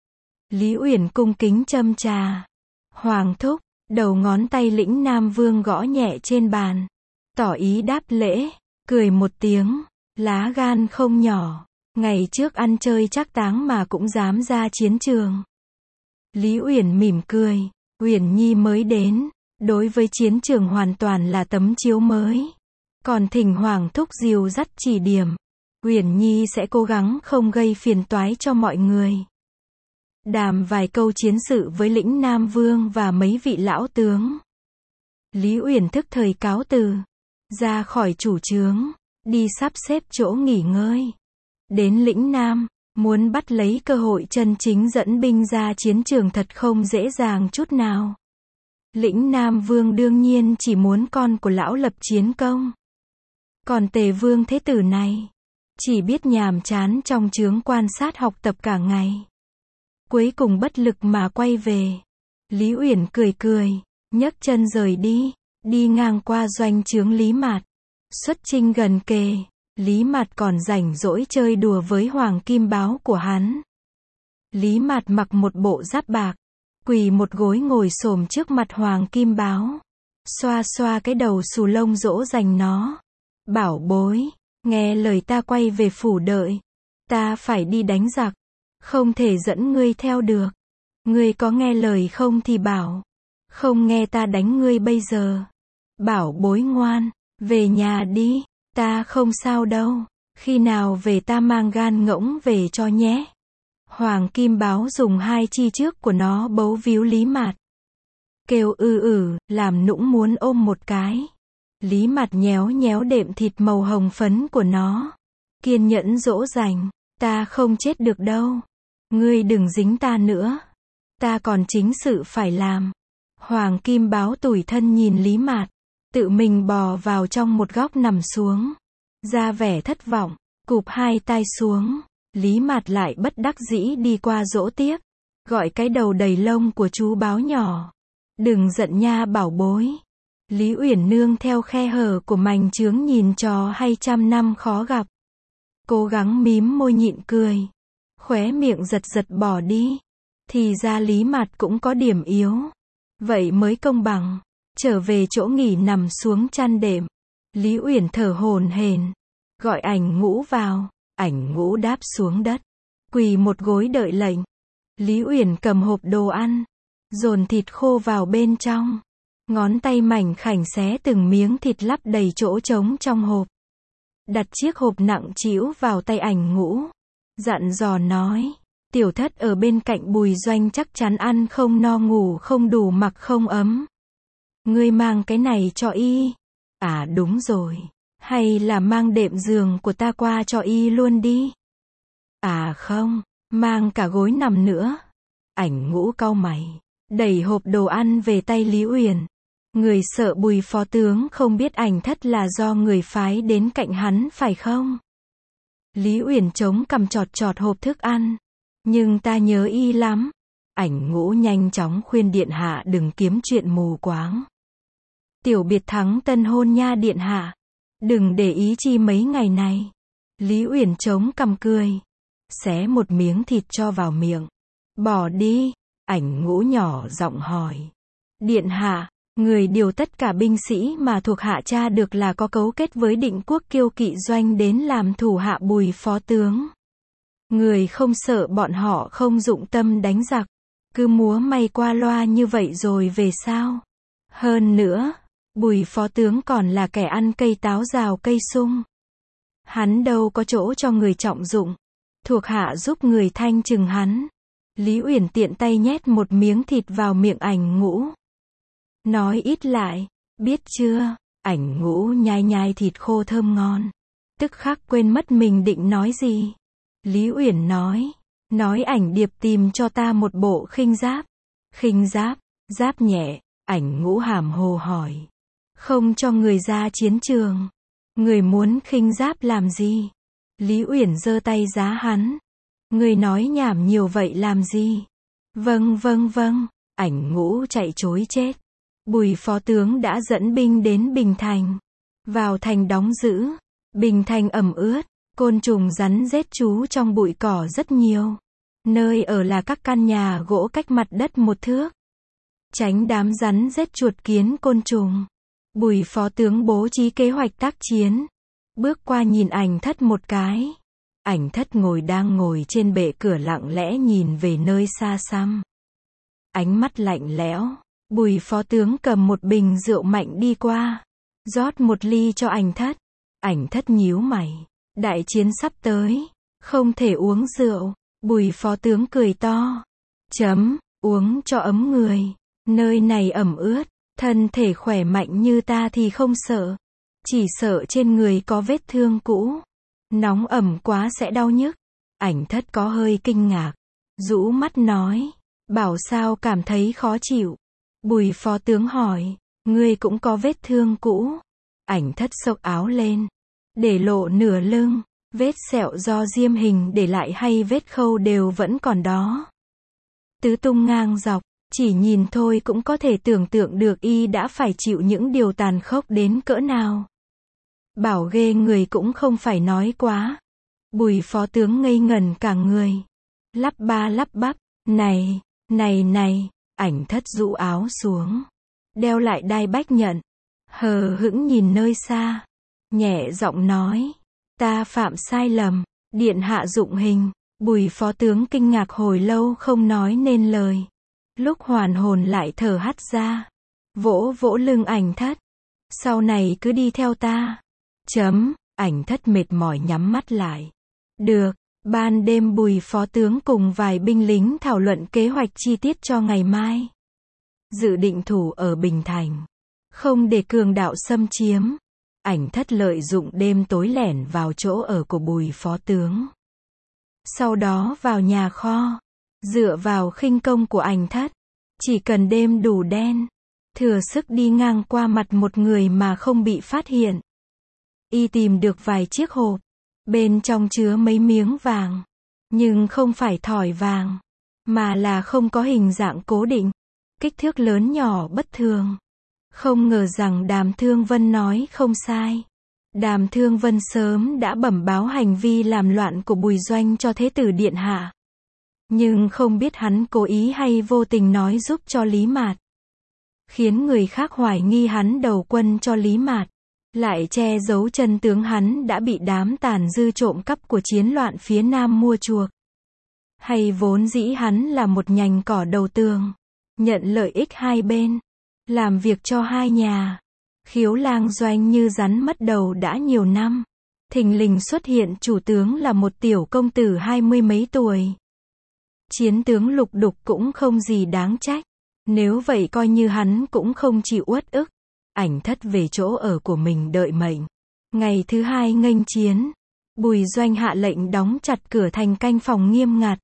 Lý Uyển cung kính châm trà. Hoàng thúc, đầu ngón tay lĩnh Nam Vương gõ nhẹ trên bàn. Tỏ ý đáp lễ, cười một tiếng, lá gan không nhỏ. Ngày trước ăn chơi trác táng mà cũng dám ra chiến trường. Lý Uyển mỉm cười, Uyển Nhi mới đến, đối với chiến trường hoàn toàn là tấm chiếu mới. Còn thỉnh Hoàng thúc dìu dắt chỉ điểm, Uyển Nhi sẽ cố gắng không gây phiền toái cho mọi người. Đàm vài câu chiến sự với lĩnh Nam Vương và mấy vị lão tướng. Lý Uyển thức thời cáo từ, ra khỏi chủ trướng, đi sắp xếp chỗ nghỉ ngơi. Đến lĩnh Nam, muốn bắt lấy cơ hội chân chính dẫn binh ra chiến trường thật không dễ dàng chút nào. Lĩnh Nam Vương đương nhiên chỉ muốn con của lão lập chiến công. Còn Tề Vương thế tử này, chỉ biết nhàm chán trong trướng quan sát học tập cả ngày. Cuối cùng bất lực mà quay về. Lý Uyển cười cười, nhấc chân rời đi, đi ngang qua doanh trướng Lý Mạt. Xuất chinh gần kề, Lý Mạt còn rảnh rỗi chơi đùa với hoàng kim báo của hắn. Lý Mạt mặc một bộ giáp bạc, quỳ một gối ngồi xổm trước mặt Hoàng Kim Báo. Xoa xoa cái đầu xù lông dỗ dành nó. Bảo bối, nghe lời ta quay về phủ đợi. Ta phải đi đánh giặc. Không thể dẫn ngươi theo được. Ngươi có nghe lời không thì bảo. Không nghe ta đánh ngươi bây giờ. Bảo bối ngoan, về nhà đi. Ta không sao đâu. Khi nào về ta mang gan ngỗng về cho nhé. Hoàng Kim Báo dùng hai chi trước của nó bấu víu Lý Mạt. Kêu ư ử, làm nũng muốn ôm một cái. Lý Mạt nhéo nhéo đệm thịt màu hồng phấn của nó. Kiên nhẫn dỗ dành, ta không chết được đâu. Ngươi đừng dính ta nữa. Ta còn chính sự phải làm. Hoàng Kim Báo tủi thân nhìn Lý Mạt. Tự mình bò vào trong một góc nằm xuống. Ra vẻ thất vọng, cụp hai tay xuống. Lý Mạt lại bất đắc dĩ đi qua dỗ tiếp. Gọi cái đầu đầy lông của chú báo nhỏ. Đừng giận nha bảo bối. Lý Uyển Nương theo khe hở của mành chướng nhìn trò hay trăm năm khó gặp. Cố gắng mím môi nhịn cười. Khóe miệng giật giật bỏ đi. Thì ra Lý Mạt cũng có điểm yếu. Vậy mới công bằng. Trở về chỗ nghỉ nằm xuống chăn đệm. Lý Uyển thở hổn hển. Gọi Ảnh Ngũ vào. Ảnh Ngũ đáp xuống đất. Quỳ một gối đợi lệnh. Lý Uyển cầm hộp đồ ăn. Dồn thịt khô vào bên trong. Ngón tay mảnh khảnh xé từng miếng thịt lắp đầy chỗ trống trong hộp. Đặt chiếc hộp nặng trĩu vào tay Ảnh Ngũ. Dặn dò nói. Tiểu thất ở bên cạnh Bùi Doanh chắc chắn ăn không no ngủ không đủ mặc không ấm. Ngươi mang cái này cho y. À đúng rồi. Hay là mang đệm giường của ta qua cho y luôn đi. À không, mang cả gối nằm nữa. Ảnh Ngũ cau mày. Đẩy hộp đồ ăn về tay Lý Uyển. Người sợ Bùi phó tướng không biết Ảnh thất là do người phái đến cạnh hắn phải không? Lý Uyển chống cằm chọt chọt hộp thức ăn. Nhưng ta nhớ y lắm. Ảnh Ngũ nhanh chóng khuyên điện hạ đừng kiếm chuyện mù quáng. Tiểu biệt thắng tân hôn nha điện hạ. Đừng để ý chi mấy ngày này. Lý Uyển chống cằm cười. Xé một miếng thịt cho vào miệng. Bỏ đi. Ảnh Ngũ nhỏ giọng hỏi. Điện hạ, người điều tất cả binh sĩ mà thuộc hạ cha được là có cấu kết với Định Quốc Kiêu Kỵ Doanh đến làm thủ hạ Bùi phó tướng. Người không sợ bọn họ không dụng tâm đánh giặc. Cứ múa may qua loa như vậy rồi về sao? Hơn nữa, Bùi phó tướng còn là kẻ ăn cây táo rào cây sung. Hắn đâu có chỗ cho người trọng dụng. Thuộc hạ giúp người thanh trừng hắn. Lý Uyển tiện tay nhét một miếng thịt vào miệng Ảnh Ngũ. Nói ít lại, biết chưa? Ảnh Ngũ nhai nhai thịt khô thơm ngon. Tức khắc quên mất mình định nói gì. Lý Uyển nói. Nói Ảnh Điệp tìm cho ta một bộ khinh giáp. Khinh giáp, giáp nhẹ. Ảnh Ngũ hàm hồ hỏi. Không cho người ra chiến trường. Người muốn khinh giáp làm gì? Lý Uyển giơ tay giá hắn. Người nói nhảm nhiều vậy làm gì? Vâng vâng vâng. Ảnh Ngũ chạy trối chết. Bùi phó tướng đã dẫn binh đến Bình Thành. Vào thành đóng giữ. Bình Thành ẩm ướt. Côn trùng rắn rết trú trong bụi cỏ rất nhiều. Nơi ở là các căn nhà gỗ cách mặt đất một thước. Tránh đám rắn rết chuột kiến côn trùng. Bùi phó tướng bố trí kế hoạch tác chiến. Bước qua nhìn Ảnh thất một cái. Ảnh thất ngồi đang ngồi trên bệ cửa lặng lẽ nhìn về nơi xa xăm. Ánh mắt lạnh lẽo. Bùi phó tướng cầm một bình rượu mạnh đi qua. Rót một ly cho Ảnh thất. Ảnh thất nhíu mày. Đại chiến sắp tới. Không thể uống rượu. Bùi phó tướng cười to. Chấm, uống cho ấm người. Nơi này ẩm ướt. Thân thể khỏe mạnh như ta thì không sợ. Chỉ sợ trên người có vết thương cũ. Nóng ẩm quá sẽ đau nhức. Ảnh thất có hơi kinh ngạc. Rũ mắt nói. Bảo sao cảm thấy khó chịu. Bùi phó tướng hỏi. Ngươi cũng có vết thương cũ. Ảnh thất xốc áo lên. Để lộ nửa lưng. Vết sẹo do diêm hình để lại hay vết khâu đều vẫn còn đó. Tứ tung ngang dọc. Chỉ nhìn thôi cũng có thể tưởng tượng được y đã phải chịu những điều tàn khốc đến cỡ nào. Bảo ghê người cũng không phải nói quá. Bùi phó tướng ngây ngẩn cả người. Lắp ba lắp bắp. Này, này này. Ảnh Thất rũ áo xuống, đeo lại đai bách nhận, hờ hững nhìn nơi xa, nhẹ giọng nói, ta phạm sai lầm, điện hạ dụng hình. Bùi phó tướng kinh ngạc hồi lâu không nói nên lời. Lúc hoàn hồn lại thở hắt ra, vỗ vỗ lưng Ảnh Thất. Sau này cứ đi theo ta. Chấm, Ảnh Thất mệt mỏi nhắm mắt lại. Được, ban đêm Bùi phó tướng cùng vài binh lính thảo luận kế hoạch chi tiết cho ngày mai. Dự định thủ ở Bình Thành, không để cường đạo xâm chiếm. Ảnh Thất lợi dụng đêm tối lẻn vào chỗ ở của Bùi phó tướng. Sau đó vào nhà kho, dựa vào khinh công của Ảnh Thất, chỉ cần đêm đủ đen, thừa sức đi ngang qua mặt một người mà không bị phát hiện. Y tìm được vài chiếc hộp, bên trong chứa mấy miếng vàng, nhưng không phải thỏi vàng, mà là không có hình dạng cố định, kích thước lớn nhỏ bất thường. Không ngờ rằng Đàm Thương Vân nói không sai. Đàm Thương Vân sớm đã bẩm báo hành vi làm loạn của Bùi Doanh cho Thế tử điện hạ. Nhưng không biết hắn cố ý hay vô tình nói giúp cho Lý Mạt. Khiến người khác hoài nghi hắn đầu quân cho Lý Mạt. Lại che giấu chân tướng hắn đã bị đám tàn dư trộm cắp của chiến loạn phía Nam mua chuộc. Hay vốn dĩ hắn là một nhành cỏ đầu tường, nhận lợi ích hai bên, làm việc cho hai nhà. Khiếu Lang Doanh như rắn mất đầu đã nhiều năm. Thình lình xuất hiện chủ tướng là một tiểu công tử hai mươi mấy tuổi. Chiến tướng lục đục cũng không gì đáng trách. Nếu vậy coi như hắn cũng không chịu uất ức. Ảnh Thất về chỗ ở của mình đợi mệnh. Ngày thứ hai nghênh chiến, Bùi Doanh hạ lệnh đóng chặt cửa thành canh phòng nghiêm ngặt.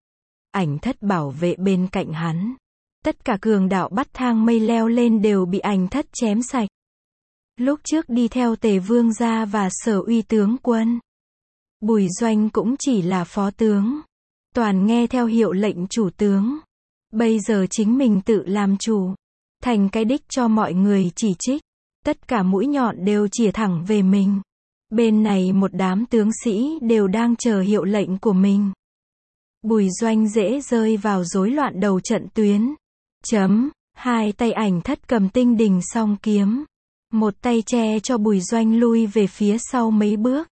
Ảnh Thất bảo vệ bên cạnh hắn. Tất cả cường đạo bắt thang mây leo lên đều bị Ảnh Thất chém sạch. Lúc trước đi theo Tề Vương gia và Sở Uy tướng quân, Bùi Doanh cũng chỉ là phó tướng, toàn nghe theo hiệu lệnh chủ tướng. Bây giờ chính mình tự làm chủ, thành cái đích cho mọi người chỉ trích. Tất cả mũi nhọn đều chĩa thẳng về mình. Bên này một đám tướng sĩ đều đang chờ hiệu lệnh của mình. Bùi Doanh dễ rơi vào rối loạn đầu trận tuyến. Chấm, hai tay Ảnh Thất cầm tinh đình song kiếm. Một tay che cho Bùi Doanh lui về phía sau mấy bước.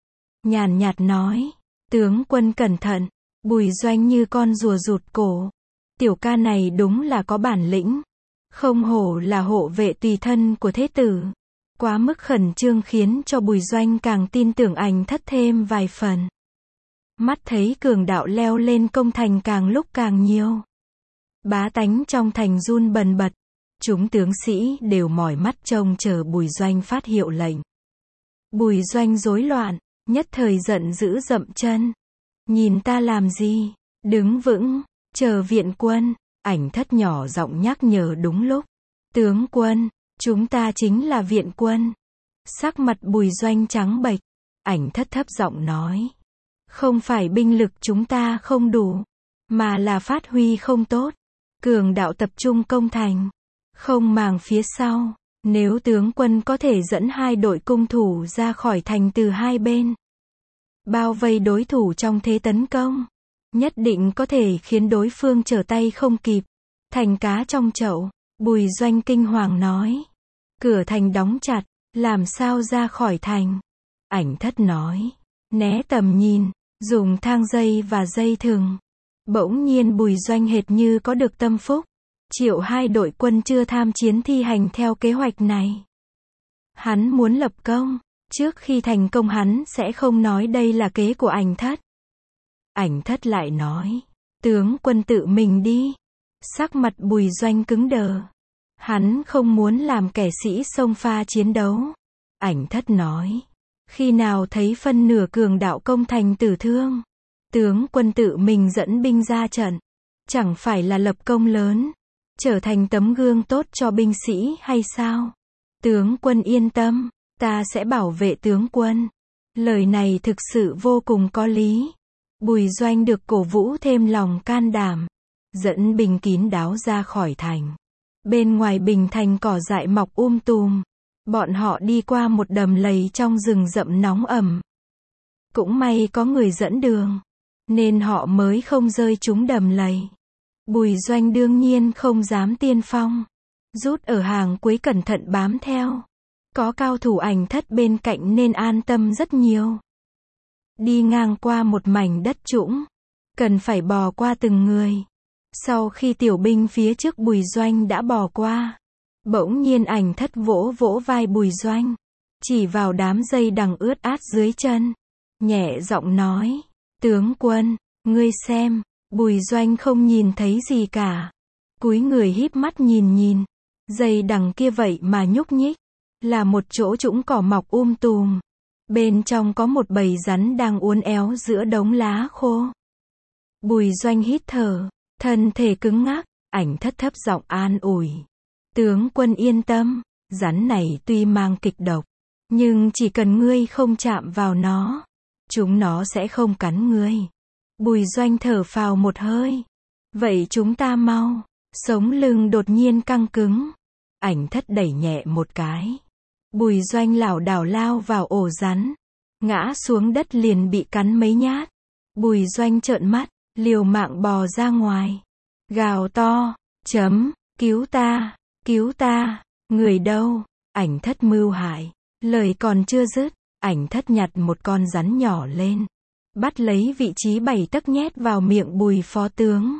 Nhàn nhạt nói, tướng quân cẩn thận. Bùi Doanh như con rùa rụt cổ. Tiểu ca này đúng là có bản lĩnh. Không hổ là hộ vệ tùy thân của thế tử. Quá mức khẩn trương khiến cho Bùi Doanh càng tin tưởng Ảnh Thất thêm vài phần. Mắt thấy cường đạo leo lên công thành càng lúc càng nhiều. Bá tánh trong thành run bần bật. Chúng tướng sĩ đều mỏi mắt trông chờ Bùi Doanh phát hiệu lệnh. Bùi Doanh rối loạn, nhất thời giận dữ dậm chân. Nhìn ta làm gì? Đứng vững, chờ viện quân. Ảnh Thất nhỏ giọng nhắc nhở đúng lúc. Tướng quân, chúng ta chính là viện quân. Sắc mặt Bùi Doanh trắng bệch. Ảnh Thất thấp giọng nói. Không phải binh lực chúng ta không đủ, mà là phát huy không tốt. Cường đạo tập trung công thành, không màng phía sau. Nếu tướng quân có thể dẫn hai đội cung thủ ra khỏi thành từ hai bên, bao vây đối thủ trong thế tấn công, nhất định có thể khiến đối phương trở tay không kịp, thành cá trong chậu. Bùi Doanh kinh hoàng nói. Cửa thành đóng chặt, làm sao ra khỏi thành? Ảnh Thất nói. Né tầm nhìn, dùng thang dây và dây thừng. Bỗng nhiên Bùi Doanh hệt như có được tâm phúc. Triệu hai đội quân chưa tham chiến thi hành theo kế hoạch này. Hắn muốn lập công. Trước khi thành công hắn sẽ không nói đây là kế của Ảnh Thất. Ảnh Thất lại nói. Tướng quân tự mình đi. Sắc mặt Bùi Doanh cứng đờ. Hắn không muốn làm kẻ sĩ xông pha chiến đấu. Ảnh Thất nói. Khi nào thấy phân nửa cường đạo công thành tử thương, tướng quân tự mình dẫn binh ra trận, chẳng phải là lập công lớn, trở thành tấm gương tốt cho binh sĩ hay sao? Tướng quân yên tâm, ta sẽ bảo vệ tướng quân. Lời này thực sự vô cùng có lý. Bùi Doanh được cổ vũ thêm lòng can đảm, dẫn binh kín đáo ra khỏi thành. Bên ngoài Bình Thành cỏ dại mọc um tùm. Bọn họ đi qua một đầm lầy trong rừng rậm nóng ẩm. Cũng may có người dẫn đường, nên họ mới không rơi trúng đầm lầy. Bùi Doanh đương nhiên không dám tiên phong. Rút ở hàng cuối cẩn thận bám theo. Có cao thủ Ảnh Thất bên cạnh nên an tâm rất nhiều. Đi ngang qua một mảnh đất trũng. Cần phải bò qua từng người. Sau khi tiểu binh phía trước Bùi Doanh đã bò qua. Bỗng nhiên Ảnh Thất vỗ vỗ vai Bùi Doanh. Chỉ vào đám dây đằng ướt át dưới chân. Nhẹ giọng nói. Tướng quân, ngươi xem. Bùi Doanh không nhìn thấy gì cả. Cúi người híp mắt nhìn nhìn. Dây đằng kia vậy mà nhúc nhích. Là một chỗ trũng cỏ mọc um tùm. Bên trong có một bầy rắn đang uốn éo giữa đống lá khô. Bùi Doanh hít thở. Thân thể cứng ngắc. Ảnh Thất thấp giọng an ủi. Tướng quân yên tâm. Rắn này tuy mang kịch độc. Nhưng chỉ cần ngươi không chạm vào nó. Chúng nó sẽ không cắn ngươi. Bùi Doanh thở phào một hơi. Vậy chúng ta mau. Sống lưng đột nhiên căng cứng. Ảnh Thất đẩy nhẹ một cái. Bùi Doanh lảo đảo lao vào ổ rắn. Ngã xuống đất liền bị cắn mấy nhát. Bùi Doanh trợn mắt. Liều mạng bò ra ngoài. Gào to. Chấm. Cứu ta. Cứu ta. Người đâu? Ảnh Thất mưu hại. Lời còn chưa dứt. Ảnh Thất nhặt một con rắn nhỏ lên. Bắt lấy vị trí bảy tấc nhét vào miệng Bùi phó tướng.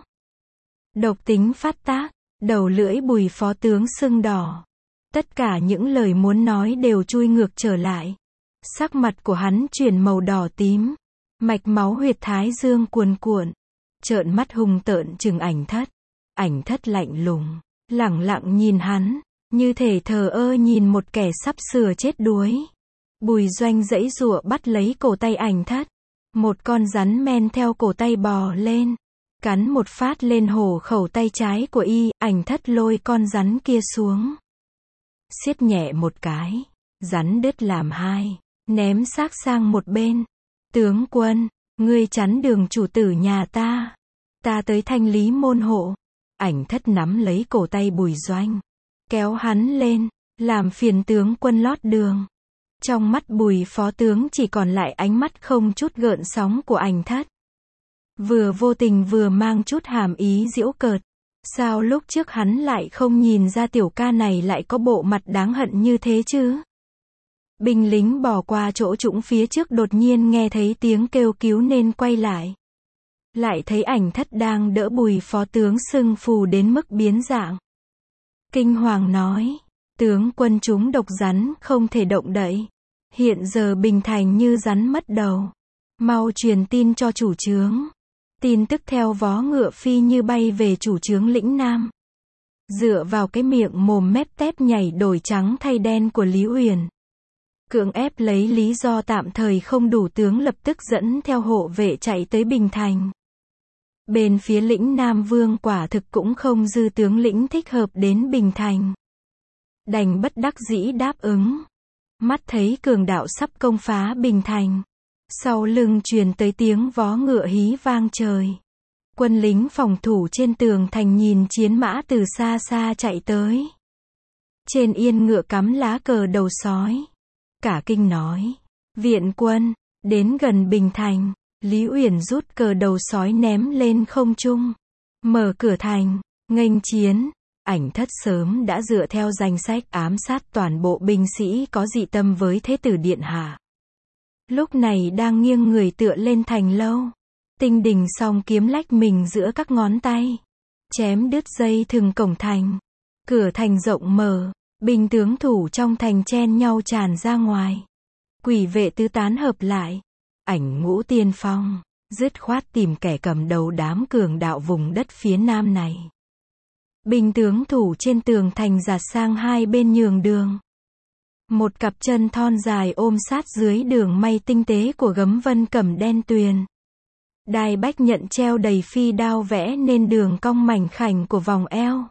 Độc tính phát tác. Đầu lưỡi Bùi phó tướng sưng đỏ. Tất cả những lời muốn nói đều chui ngược trở lại. Sắc mặt của hắn chuyển màu đỏ tím. Mạch máu huyệt thái dương cuồn cuộn. Trợn mắt hung tợn trừng Ảnh Thất. Ảnh Thất lạnh lùng. Lẳng lặng nhìn hắn. Như thể thờ ơ nhìn một kẻ sắp sửa chết đuối. Bùi Doanh giãy giụa bắt lấy cổ tay Ảnh Thất. Một con rắn men theo cổ tay bò lên. Cắn một phát lên hổ khẩu tay trái của y. Ảnh Thất lôi con rắn kia xuống. Siết nhẹ một cái. Rắn đứt làm hai. Ném xác sang một bên. Tướng quân, ngươi chắn đường chủ tử nhà ta. Ta tới thanh lý môn hộ. Ảnh Thất nắm lấy cổ tay Bùi Doanh. Kéo hắn lên. Làm phiền tướng quân lót đường. Trong mắt Bùi phó tướng chỉ còn lại ánh mắt không chút gợn sóng của Ảnh Thất. Vừa vô tình vừa mang chút hàm ý giễu cợt. Sao lúc trước hắn lại không nhìn ra tiểu ca này lại có bộ mặt đáng hận như thế chứ? Binh lính bỏ qua chỗ trũng phía trước đột nhiên nghe thấy tiếng kêu cứu nên quay lại. Lại thấy Ảnh Thất đang đỡ Bùi phó tướng sưng phù đến mức biến dạng. Kinh hoàng nói. Tướng quân chúng độc rắn không thể động đậy. Hiện giờ Bình Thành như rắn mất đầu. Mau truyền tin cho chủ chướng. Tin tức theo vó ngựa phi như bay về chủ chướng lĩnh Nam. Dựa vào cái miệng mồm mép tép nhảy đổi trắng thay đen của Lý Uyển. Cưỡng ép lấy lý do tạm thời không đủ tướng lập tức dẫn theo hộ vệ chạy tới Bình Thành. Bên phía lĩnh Nam Vương quả thực cũng không dư tướng lĩnh thích hợp đến Bình Thành. Đành bất đắc dĩ đáp ứng. Mắt thấy cường đạo sắp công phá Bình Thành. Sau lưng truyền tới tiếng vó ngựa hí vang trời. Quân lính phòng thủ trên tường thành nhìn chiến mã từ xa xa chạy tới. Trên yên ngựa cắm lá cờ đầu sói. Cả kinh nói. Viện quân, đến gần Bình Thành. Lý Uyển rút cờ đầu sói ném lên không trung. Mở cửa thành, nghênh chiến. Ảnh Thất sớm đã dựa theo danh sách ám sát toàn bộ binh sĩ có dị tâm với Thế tử điện hạ. Lúc này đang nghiêng người tựa lên thành lâu. Tinh đình song kiếm lách mình giữa các ngón tay. Chém đứt dây thừng cổng thành. Cửa thành rộng mở. Binh tướng thủ trong thành chen nhau tràn ra ngoài. Quỷ vệ tứ tán hợp lại. Ảnh Ngũ tiên phong. Dứt khoát tìm kẻ cầm đầu đám cường đạo vùng đất phía nam này. Binh tướng thủ trên tường thành giạt sang hai bên nhường đường. Một cặp chân thon dài ôm sát dưới đường may tinh tế của gấm vân cẩm đen tuyền. Đai bách nhận treo đầy phi đao vẽ nên đường cong mảnh khảnh của vòng eo.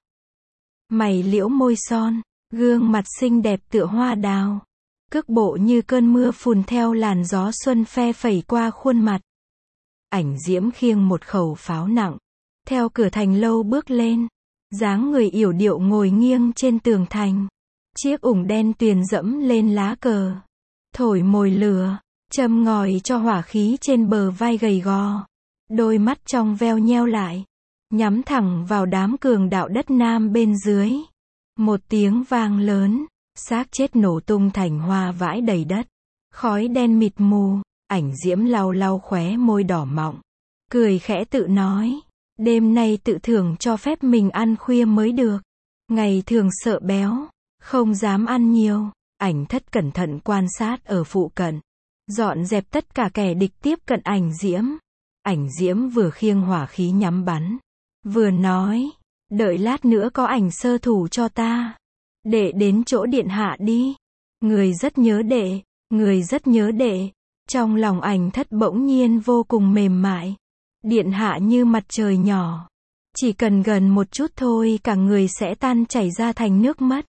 Mày liễu môi son, gương mặt xinh đẹp tựa hoa đào. Cước bộ như cơn mưa phùn theo làn gió xuân phe phẩy qua khuôn mặt. Ảnh Diễm khiêng một khẩu pháo nặng. Theo cửa thành lâu bước lên. Dáng người yểu điệu ngồi nghiêng trên tường thành. Chiếc ủng đen tuyền dẫm lên lá cờ. Thổi mồi lửa. Châm ngòi cho hỏa khí trên bờ vai gầy gò. Đôi mắt trong veo nheo lại. nhắm thẳng vào đám cường đạo đất Nam bên dưới. Một tiếng vang lớn, xác chết nổ tung thành hoa vãi đầy đất. Khói đen mịt mù, Ảnh Diễm lau lau khóe môi đỏ mọng. Cười khẽ tự nói, đêm nay tự thưởng cho phép mình ăn khuya mới được. Ngày thường sợ béo, không dám ăn nhiều. Ảnh Thất cẩn thận quan sát ở phụ cận, dọn dẹp tất cả kẻ địch tiếp cận Ảnh Diễm. Ảnh Diễm vừa khiêng hỏa khí nhắm bắn, vừa nói, đợi lát nữa có ảnh sơ thủ cho ta. Đệ đến chỗ điện hạ đi. Người rất nhớ đệ, người rất nhớ đệ. Trong lòng Ảnh Thất bỗng nhiên vô cùng mềm mại. Điện hạ như mặt trời nhỏ. Chỉ cần gần một chút thôi cả người sẽ tan chảy ra thành nước mắt.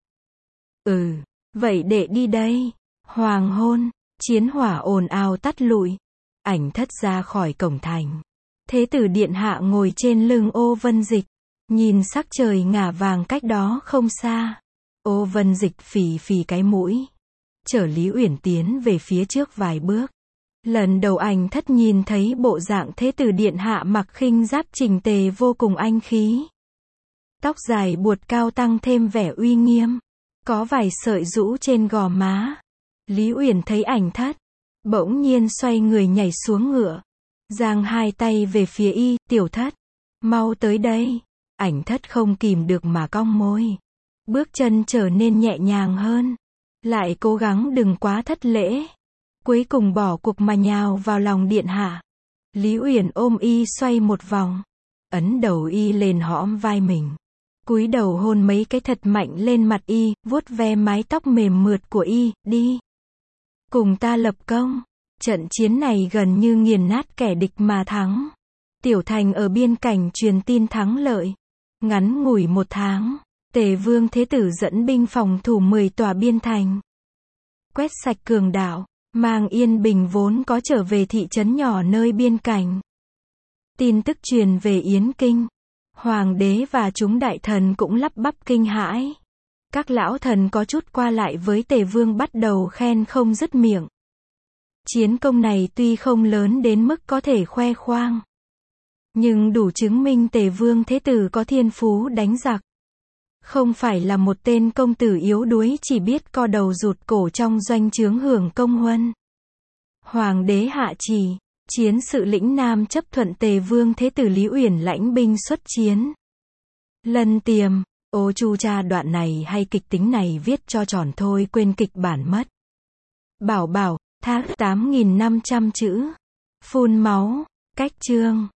Ừ, vậy đệ đi đây. Hoàng hôn, chiến hỏa ồn ào tắt lụi. Ảnh Thất ra khỏi cổng thành. Thế tử điện hạ ngồi trên lưng Ô Vân Dịch, nhìn sắc trời ngả vàng cách đó không xa. Ô Vân Dịch phì phì cái mũi, chở Lý Uyển tiến về phía trước vài bước. Lần đầu Ảnh Thất nhìn thấy bộ dạng thế tử điện hạ mặc khinh giáp chỉnh tề vô cùng anh khí. Tóc dài buột cao tăng thêm vẻ uy nghiêm, có vài sợi rũ trên gò má. Lý Uyển thấy Ảnh Thất, bỗng nhiên xoay người nhảy xuống ngựa, giang hai tay về phía y, tiểu thất, mau tới đây. Ảnh Thất không kìm được mà cong môi, bước chân trở nên nhẹ nhàng hơn, lại cố gắng đừng quá thất lễ. Cuối cùng bỏ cuộc mà nhào vào lòng điện hạ. Lý Uyển ôm y xoay một vòng, ấn đầu y lên hõm vai mình, cúi đầu hôn mấy cái thật mạnh lên mặt y, vuốt ve mái tóc mềm mượt của y, đi. Cùng ta lập công. Trận chiến này gần như nghiền nát kẻ địch mà thắng. Tiểu thành ở biên cảnh truyền tin thắng lợi. Ngắn ngủi một tháng, Tề Vương Thế Tử dẫn binh phòng thủ mười tòa biên thành, quét sạch cường đạo, mang yên bình vốn có trở về thị trấn nhỏ nơi biên cảnh. Tin tức truyền về Yến Kinh, Hoàng đế và chúng đại thần cũng lắp bắp kinh hãi. Các lão thần có chút qua lại với Tề Vương bắt đầu khen không dứt miệng. Chiến công này tuy không lớn đến mức có thể khoe khoang, nhưng đủ chứng minh Tề Vương Thế Tử có thiên phú đánh giặc. Không phải là một tên công tử yếu đuối chỉ biết co đầu rụt cổ trong doanh trướng hưởng công huân. Hoàng đế hạ chỉ, chiến sự lĩnh Nam chấp thuận Tề Vương Thế Tử Lý Uyển lãnh binh xuất chiến. Lân Tiềm, ô chu cha đoạn này hay kịch tính này viết cho tròn thôi quên kịch bản mất. Bảo bảo, thác tám nghìn năm trăm chữ. Phun máu, cách chương.